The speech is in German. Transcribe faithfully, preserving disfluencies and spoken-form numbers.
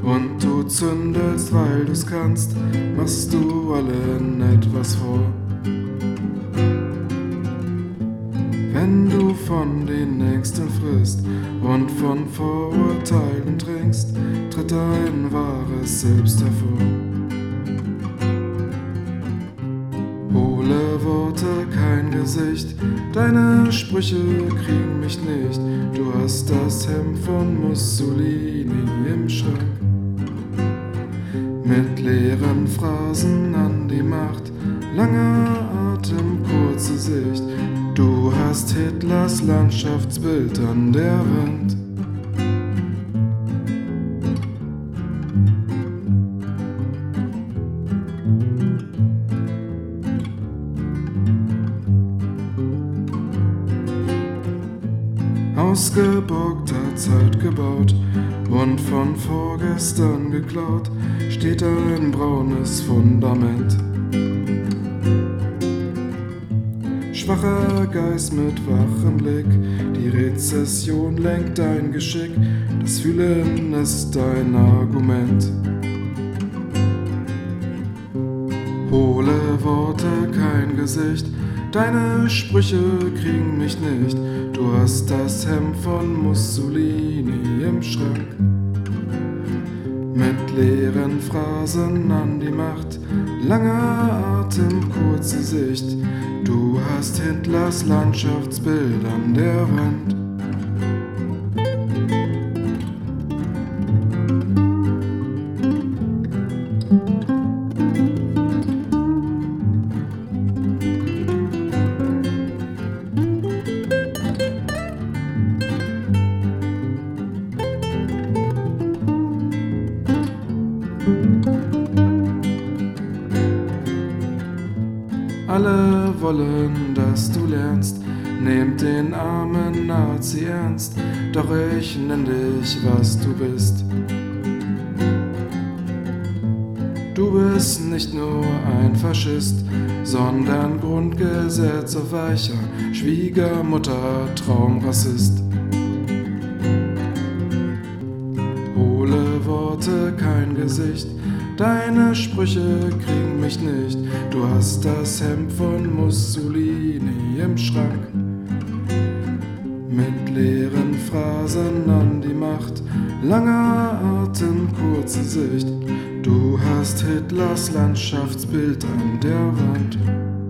und du zündelst, weil du's kannst, machst du allen etwas vor. Wenn du von den Nächsten frisst und von Vorurteilen trinkst, tritt dein wahres Selbst hervor. Hohle Worte, kein Gesicht, deine Sprüche kriegen mich nicht. Du hast das Hemd von Mussolini im Schrank. Mit leeren Phrasen an die Macht, langer Atem, kurze Sicht. Du hast Hitlers Landschaftsbild an der Wand. Aus geborgter Zeit gebaut und von vorgestern geklaut, steht ein braunes Fundament. Schwacher Geist mit wachem Blick, die Rezession lenkt dein Geschick, das Fühlen ist dein Argument. Hohle Worte, kein Gesicht, deine Sprüche kriegen mich nicht. Du hast das Hemd von Mussolini im Schrank. Mit leeren Phrasen an die Macht, langer Atem, kurze Sicht. Du hast Hitlers Landschaftsbild an der Wand. Alle wollen, dass du lernst, nehmt den armen Nazi ernst, doch ich nenn dich, was du bist. Du bist nicht nur ein Faschist, sondern Grundgesetz auf weicher Schwiegermutter, Traumrassist. Hohle Worte, kein Gesicht, deine Sprüche kriegen mich nicht. Du hast das Hemd von Mussolini im Schrank. Mit leeren Phrasen an die Macht, langer Atem, kurze Sicht. Du hast Hitlers Landschaftsbild an der Wand.